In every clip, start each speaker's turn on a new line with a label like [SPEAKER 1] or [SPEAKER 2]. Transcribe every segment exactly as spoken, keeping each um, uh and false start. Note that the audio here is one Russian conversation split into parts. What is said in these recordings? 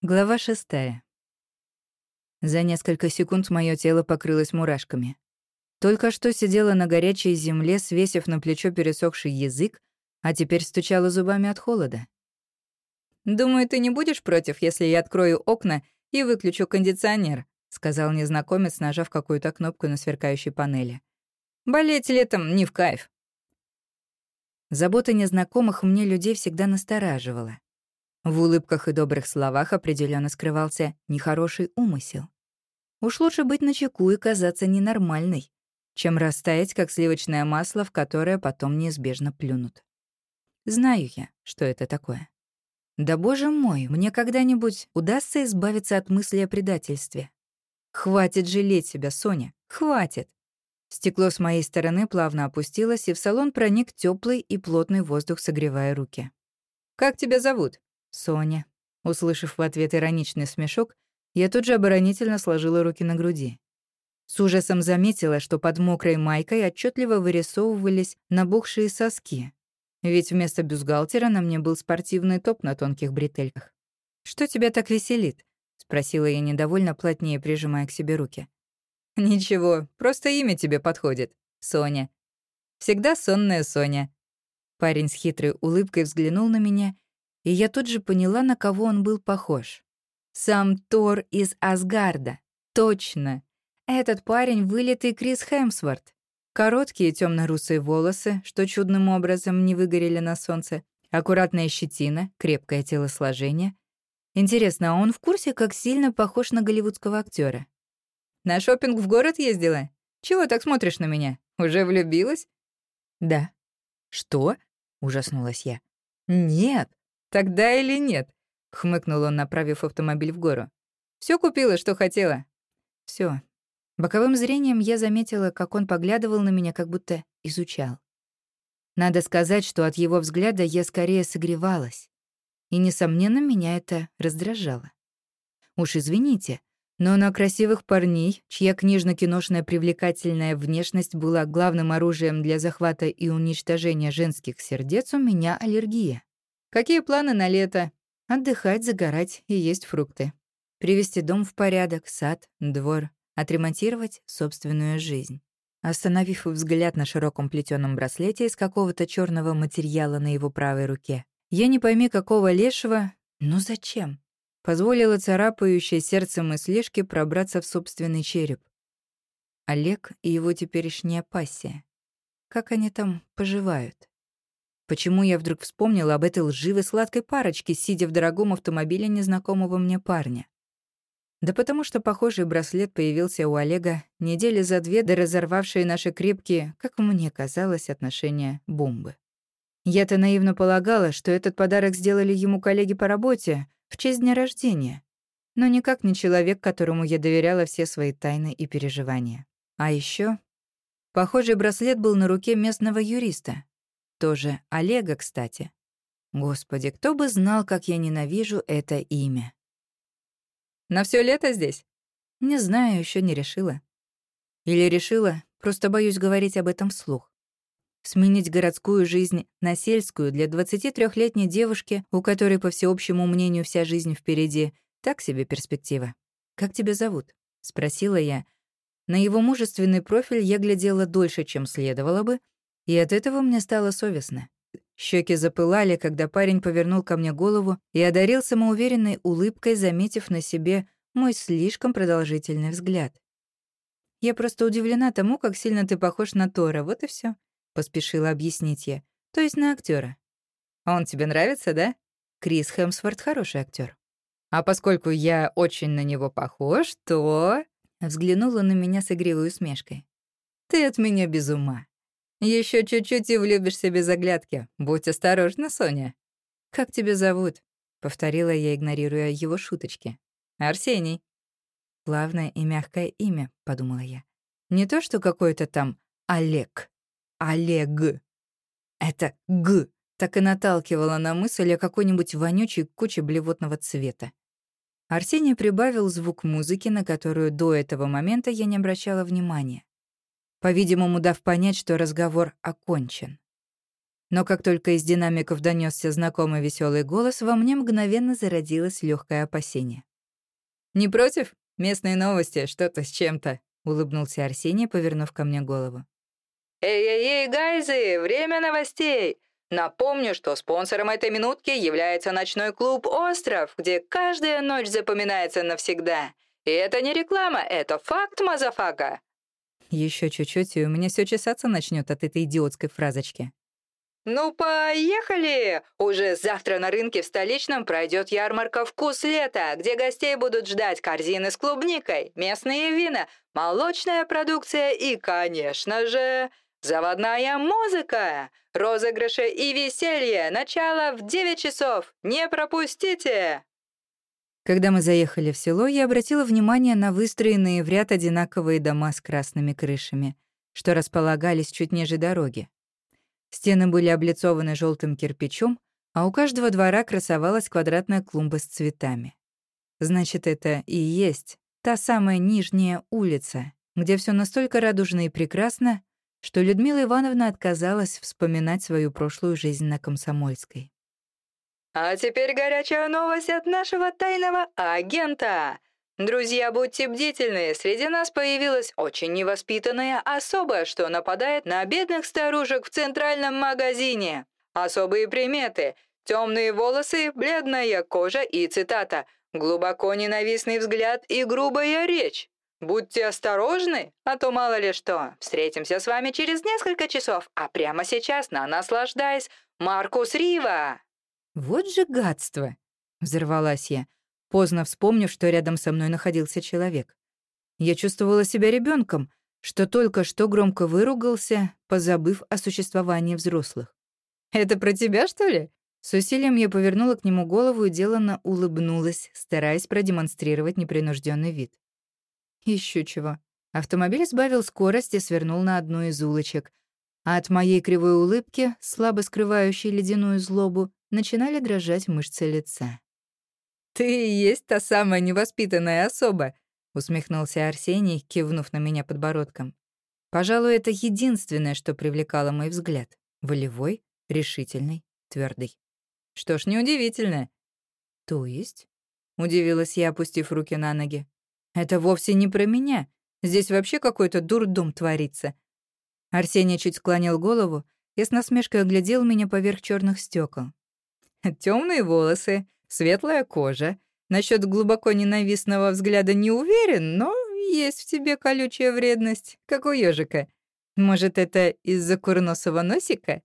[SPEAKER 1] Глава шестая. За несколько секунд мое тело покрылось мурашками. Только что сидела на горячей земле, свесив на плечо пересохший язык, а теперь стучала зубами от холода. «Думаю, ты не будешь против, если я открою окна и выключу кондиционер», сказал незнакомец, нажав какую-то кнопку на сверкающей панели. «Болеть летом не в кайф». Забота незнакомых мне людей всегда настораживала. В улыбках и добрых словах определенно скрывался нехороший умысел. Уж лучше быть начеку и казаться ненормальной, чем растаять, как сливочное масло, в которое потом неизбежно плюнут. Знаю я, что это такое. Да боже мой, мне когда-нибудь удастся избавиться от мысли о предательстве. Хватит жалеть себя, Соня, хватит. Стекло с моей стороны плавно опустилось, и в салон проник теплый и плотный воздух, согревая руки. «Как тебя зовут?» «Соня». Услышав в ответ ироничный смешок, я тут же оборонительно сложила руки на груди. С ужасом заметила, что под мокрой майкой отчетливо вырисовывались набухшие соски, ведь вместо бюстгальтера на мне был спортивный топ на тонких бретельках. «Что тебя так веселит?» — спросила я недовольно, плотнее прижимая к себе руки. «Ничего, просто имя тебе подходит. Соня. Всегда сонная Соня». Парень с хитрой улыбкой взглянул на меня, и я тут же поняла, на кого он был похож. Сам Тор из Асгарда. Точно. Этот парень — вылитый Крис Хемсворт. Короткие темно-русые волосы, что чудным образом не выгорели на солнце, аккуратная щетина, крепкое телосложение. Интересно, а он в курсе, как сильно похож на голливудского актера? «На шопинг в город ездила? Чего так смотришь на меня? Уже влюбилась?» «Да». «Что?» — ужаснулась я. «Нет». «Тогда или нет?» — хмыкнул он, направив автомобиль в гору. «Всё купила, что хотела?» «Всё». Боковым зрением я заметила, как он поглядывал на меня, как будто изучал. Надо сказать, что от его взгляда я скорее согревалась. И, несомненно, меня это раздражало. Уж извините, но на красивых парней, чья книжно-киношная привлекательная внешность была главным оружием для захвата и уничтожения женских сердец, у меня аллергия. Какие планы на лето? Отдыхать, загорать и есть фрукты. Привести дом в порядок, сад, двор. Отремонтировать собственную жизнь. Остановив взгляд на широком плетёном браслете из какого-то чёрного материала на его правой руке, я не пойми какого лешего, но зачем? Позволила царапающей сердце мыслишке пробраться в собственный череп. Олег и его теперешняя пассия. Как они там поживают? Почему я вдруг вспомнила об этой лживой сладкой парочке, сидя в дорогом автомобиле незнакомого мне парня? Да потому что похожий браслет появился у Олега недели за две до разорвавшей наши крепкие, как мне казалось, отношения бомбы. Я-то наивно полагала, что этот подарок сделали ему коллеги по работе в честь дня рождения, но никак не человек, которому я доверяла все свои тайны и переживания. А еще похожий браслет был на руке местного юриста. Тоже Олега, кстати. Господи, кто бы знал, как я ненавижу это имя. На все лето здесь? Не знаю, еще не решила. Или решила, просто боюсь говорить об этом вслух. Сменить городскую жизнь на сельскую для двадцатитрёхлетней девушки, у которой, по всеобщему мнению, вся жизнь впереди, так себе перспектива. «Как тебя зовут?» — спросила я. На его мужественный профиль я глядела дольше, чем следовало бы, и от этого мне стало совестно. Щеки запылали, когда парень повернул ко мне голову и одарил самоуверенной улыбкой, заметив на себе мой слишком продолжительный взгляд. «Я просто удивлена тому, как сильно ты похож на Тора, вот и все, поспешила объяснить я. «То есть на актера. Он тебе нравится, да?» Крис Хемсворт хороший актер. «А поскольку я очень на него похож, то...» Взглянула на меня с игривой усмешкой. «Ты от меня без ума. Еще чуть-чуть и влюбишься без оглядки. Будь осторожна, Соня». «Как тебя зовут?» — повторила я, игнорируя его шуточки. «Арсений». «Плавное и мягкое имя», — подумала я. «Не то, что какой-то там Олег. Олег. Это «г» так и наталкивало на мысль о какой-нибудь вонючей куче блевотного цвета. Арсений прибавил звук музыки, на которую до этого момента я не обращала внимания, по-видимому, дав понять, что разговор окончен. Но как только из динамиков донесся знакомый веселый голос, во мне мгновенно зародилось легкое опасение. «Не против? Местные новости, что-то с чем-то», — улыбнулся Арсений, повернув ко мне голову.
[SPEAKER 2] Эй-эй-эй, гайзы, время новостей! Напомню, что спонсором этой минутки является ночной клуб «Остров», где каждая ночь запоминается навсегда. И это не реклама, это факт, мазафака.
[SPEAKER 1] Еще чуть-чуть, и у меня все чесаться начнет от этой идиотской фразочки.
[SPEAKER 2] Ну, поехали! Уже завтра на рынке в столичном пройдет ярмарка «Вкус лета», где гостей будут ждать корзины с клубникой, местные вина, молочная продукция и, конечно же, заводная музыка, розыгрыши и веселье. Начало в девять часов. Не пропустите!
[SPEAKER 1] Когда мы заехали в село, я обратила внимание на выстроенные в ряд одинаковые дома с красными крышами, что располагались чуть ниже дороги. Стены были облицованы желтым кирпичом, а у каждого двора красовалась квадратная клумба с цветами. Значит, это и есть та самая Нижняя улица, где все настолько радужно и прекрасно, что Людмила Ивановна отказалась вспоминать свою прошлую жизнь на Комсомольской.
[SPEAKER 2] А теперь горячая новость от нашего тайного агента. Друзья, будьте бдительны, среди нас появилась очень невоспитанная особа, что нападает на бедных старушек в центральном магазине. Особые приметы: темные волосы, бледная кожа и, цитата, «глубоко ненавистный взгляд и грубая речь». Будьте осторожны, а то мало ли что. Встретимся с вами через несколько часов, а прямо сейчас на наслаждаясь Маркус Рива.
[SPEAKER 1] «Вот же гадство!» — взорвалась я, поздно вспомнив, что рядом со мной находился человек. Я чувствовала себя ребенком, что только что громко выругался, позабыв о существовании взрослых. «Это про тебя, что ли?» С усилием я повернула к нему голову и деланно улыбнулась, стараясь продемонстрировать непринужденный вид. Еще чего. Автомобиль сбавил скорость и свернул на одну из улочек, а от моей кривой улыбки, слабо скрывающей ледяную злобу, начинали дрожать мышцы лица. «Ты и есть та самая невоспитанная особа», — усмехнулся Арсений, кивнув на меня подбородком. Пожалуй, это единственное, что привлекало мой взгляд. Волевой, решительный, твердый. Что ж, неудивительно. «То есть?» — удивилась я, опустив руки на ноги. «Это вовсе не про меня. Здесь вообще какой-то дурдом творится». Арсений чуть склонил голову и с насмешкой оглядел меня поверх черных стекол. Темные волосы, светлая кожа. Насчет глубоко ненавистного взгляда не уверен, но есть в тебе колючая вредность, как у ежика. Может, это из-за курносого носика?»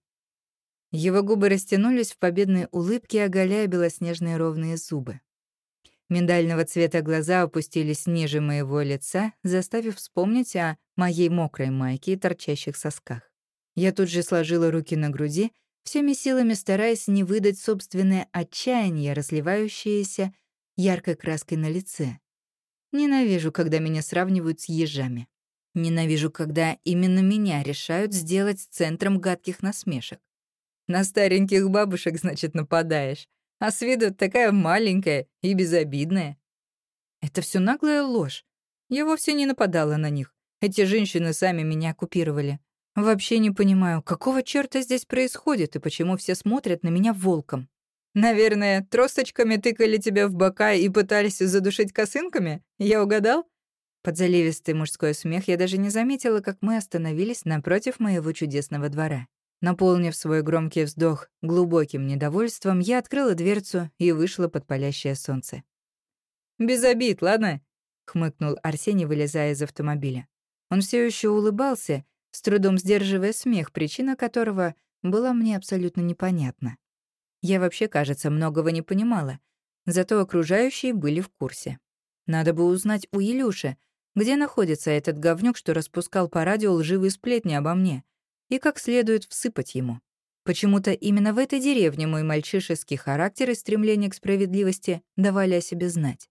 [SPEAKER 1] Его губы растянулись в победной улыбке, оголяя белоснежные ровные зубы. Миндального цвета глаза опустились ниже моего лица, заставив вспомнить о моей мокрой майке и торчащих сосках. Я тут же сложила руки на груди, всеми силами стараясь не выдать собственное отчаяние, разливающееся яркой краской на лице. Ненавижу, когда меня сравнивают с ежами. Ненавижу, когда именно меня решают сделать центром гадких насмешек. На стареньких бабушек, значит, нападаешь, а с виду такая маленькая и безобидная. Это все наглая ложь. Я вовсе не нападала на них. Эти женщины сами меня оккупировали. Вообще не понимаю, какого чёрта здесь происходит и почему все смотрят на меня волком. Наверное, тросточками тыкали тебя в бока и пытались задушить косынками? Я угадал? Под заливистый мужской смех я даже не заметила, как мы остановились напротив моего чудесного двора. Наполнив свой громкий вздох глубоким недовольством, я открыла дверцу и вышла под палящее солнце. «Без обид, ладно?» — хмыкнул Арсений, вылезая из автомобиля. Он все еще улыбался, с трудом сдерживая смех, причина которого была мне абсолютно непонятна. Я вообще, кажется, многого не понимала, зато окружающие были в курсе. Надо бы узнать у Илюши, где находится этот говнюк, что распускал по радио лживые сплетни обо мне, и как следует всыпать ему. Почему-то именно в этой деревне мой мальчишеский характер и стремление к справедливости давали о себе знать.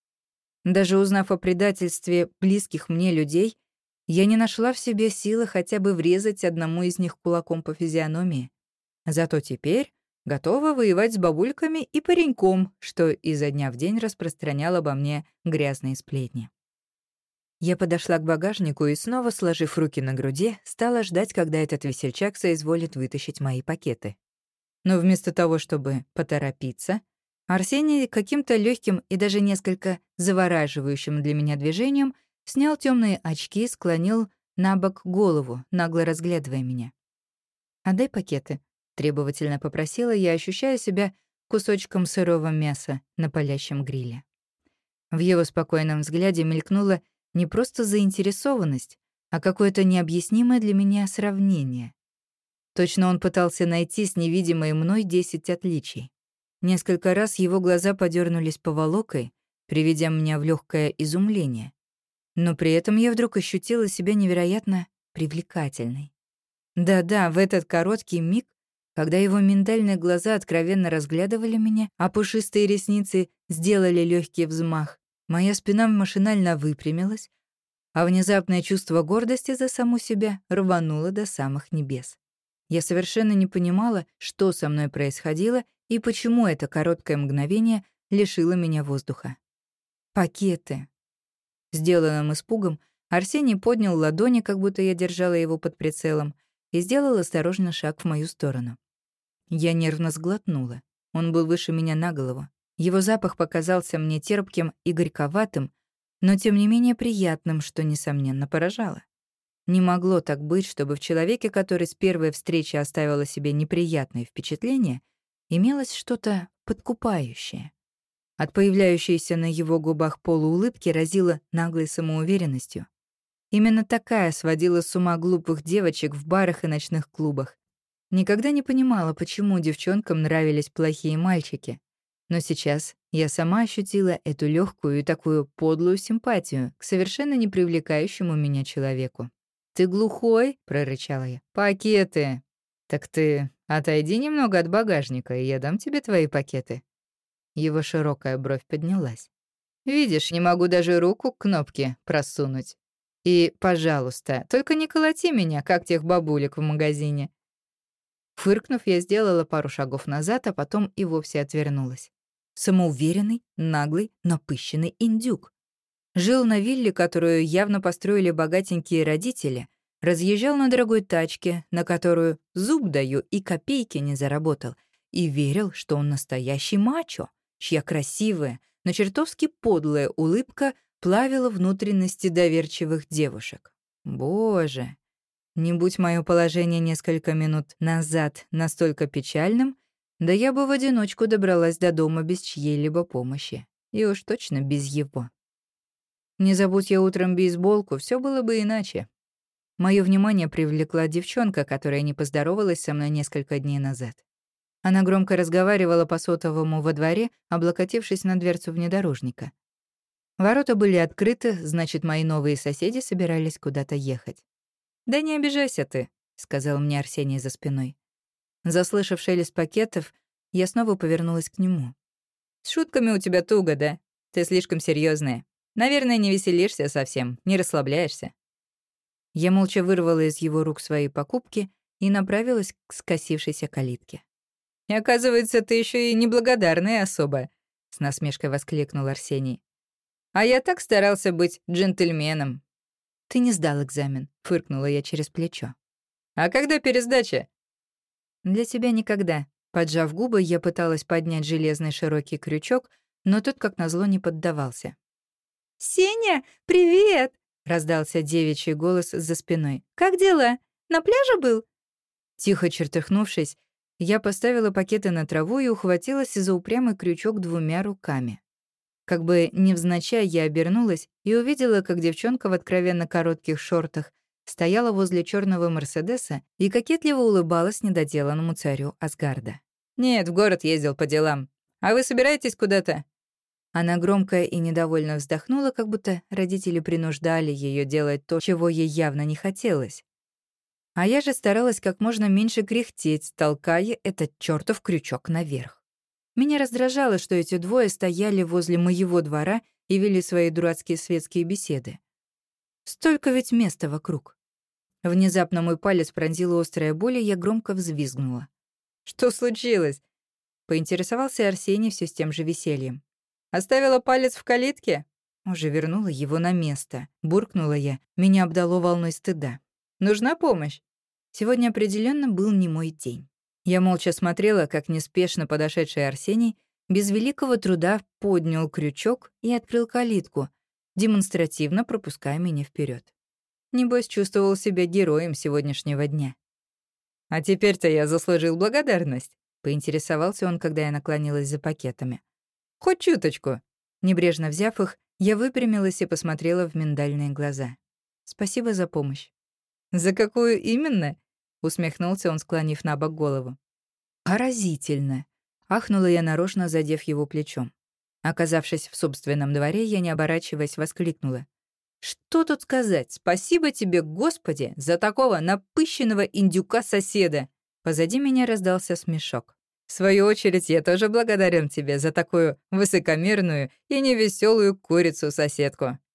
[SPEAKER 1] Даже узнав о предательстве близких мне людей, я не нашла в себе силы хотя бы врезать одному из них кулаком по физиономии. Зато теперь готова воевать с бабульками и пареньком, что изо дня в день распространял обо мне грязные сплетни. Я подошла к багажнику и, снова сложив руки на груди, стала ждать, когда этот весельчак соизволит вытащить мои пакеты. Но вместо того, чтобы поторопиться, Арсений каким-то легким и даже несколько завораживающим для меня движением снял темные очки и склонил на бок голову, нагло разглядывая меня. «Отдай пакеты», — требовательно попросила я, ощущая себя кусочком сырого мяса на палящем гриле. В его спокойном взгляде мелькнула не просто заинтересованность, а какое-то необъяснимое для меня сравнение. Точно он пытался найти с невидимой мной десять отличий. Несколько раз его глаза подернулись поволокой, приведя меня в легкое изумление. Но при этом я вдруг ощутила себя невероятно привлекательной. Да-да, в этот короткий миг, когда его миндальные глаза откровенно разглядывали меня, а пушистые ресницы сделали легкий взмах, моя спина машинально выпрямилась, а внезапное чувство гордости за саму себя рвануло до самых небес. Я совершенно не понимала, что со мной происходило и почему это короткое мгновение лишило меня воздуха. Пакеты. Сделанным испугом Арсений поднял ладони, как будто я держала его под прицелом, и сделал осторожный шаг в мою сторону. Я нервно сглотнула. Он был выше меня на голову. Его запах показался мне терпким и горьковатым, но тем не менее приятным, что, несомненно, поражало. Не могло так быть, чтобы в человеке, который с первой встречи оставил о себе неприятные впечатления, имелось что-то подкупающее. От появляющейся на его губах полуулыбки разило наглой самоуверенностью. Именно такая сводила с ума глупых девочек в барах и ночных клубах. Никогда не понимала, почему девчонкам нравились плохие мальчики. Но сейчас я сама ощутила эту легкую и такую подлую симпатию к совершенно не привлекающему меня человеку. «Ты глухой?» — прорычала я. «Пакеты!» «Так ты отойди немного от багажника, и я дам тебе твои пакеты». Его широкая бровь поднялась. «Видишь, не могу даже руку к кнопке просунуть. И, пожалуйста, только не колоти меня, как тех бабулек в магазине». Фыркнув, я сделала пару шагов назад, а потом и вовсе отвернулась. Самоуверенный, наглый, напыщенный индюк. Жил на вилле, которую явно построили богатенькие родители, разъезжал на дорогой тачке, на которую зуб даю и копейки не заработал, и верил, что он настоящий мачо, чья красивая, но чертовски подлая улыбка плавила внутренности доверчивых девушек. Боже, не будь мое положение несколько минут назад настолько печальным, да я бы в одиночку добралась до дома без чьей-либо помощи. И уж точно без его. Не забудь я утром бейсболку, все было бы иначе. Мое внимание привлекла девчонка, которая не поздоровалась со мной несколько дней назад. Она громко разговаривала по сотовому во дворе, облокотившись на дверцу внедорожника. Ворота были открыты, значит, мои новые соседи собирались куда-то ехать. «Да не обижайся ты», — сказал мне Арсений за спиной. Заслышав шелест пакетов, я снова повернулась к нему. «С шутками у тебя туго, да? Ты слишком серьезная. Наверное, не веселишься совсем, не расслабляешься». Я молча вырвала из его рук свои покупки и направилась к скосившейся калитке. «И оказывается, ты еще и неблагодарная особа», — с насмешкой воскликнул Арсений. «А я так старался быть джентльменом». «Ты не сдал экзамен», — фыркнула я через плечо. «А когда пересдача?» «Для тебя никогда». Поджав губы, я пыталась поднять железный широкий крючок, но тот, как назло, не поддавался. «Сеня, привет!» — раздался девичий голос за спиной. «Как дела? На пляже был?» Тихо чертыхнувшись, я поставила пакеты на траву и ухватилась за упрямый крючок двумя руками. Как бы невзначай я обернулась и увидела, как девчонка в откровенно коротких шортах стояла возле черного Мерседеса и кокетливо улыбалась недоделанному царю Асгарда. «Нет, в город ездил по делам. А вы собираетесь куда-то?» Она громко и недовольно вздохнула, как будто родители принуждали ее делать то, чего ей явно не хотелось. А я же старалась как можно меньше кряхтеть, толкая этот чертов крючок наверх. Меня раздражало, что эти двое стояли возле моего двора и вели свои дурацкие светские беседы. Столько ведь места вокруг. Внезапно мой палец пронзила острая боль, и я громко взвизгнула. «Что случилось?» — поинтересовался Арсений все с тем же весельем. «Оставила палец в калитке? Уже вернула его на место. Буркнула я. Меня обдало волной стыда. «Нужна помощь?» Сегодня определенно был не мой день. Я молча смотрела, как неспешно подошедший Арсений без великого труда поднял крючок и открыл калитку, демонстративно пропуская меня вперед. Небось, чувствовал себя героем сегодняшнего дня. «А теперь-то я заслужил благодарность», — поинтересовался он, когда я наклонилась за пакетами. «Хоть чуточку». Небрежно взяв их, я выпрямилась и посмотрела в миндальные глаза. «Спасибо за помощь». «За какую именно?» — усмехнулся он, склонив на бок голову. «Поразительно!» — ахнула я, нарочно задев его плечом. Оказавшись в собственном дворе, я, не оборачиваясь, воскликнула. «Что тут сказать? Спасибо тебе, Господи, за такого напыщенного индюка-соседа!» Позади меня раздался смешок. «В свою очередь, я тоже благодарен тебе за такую высокомерную и невеселую курицу-соседку.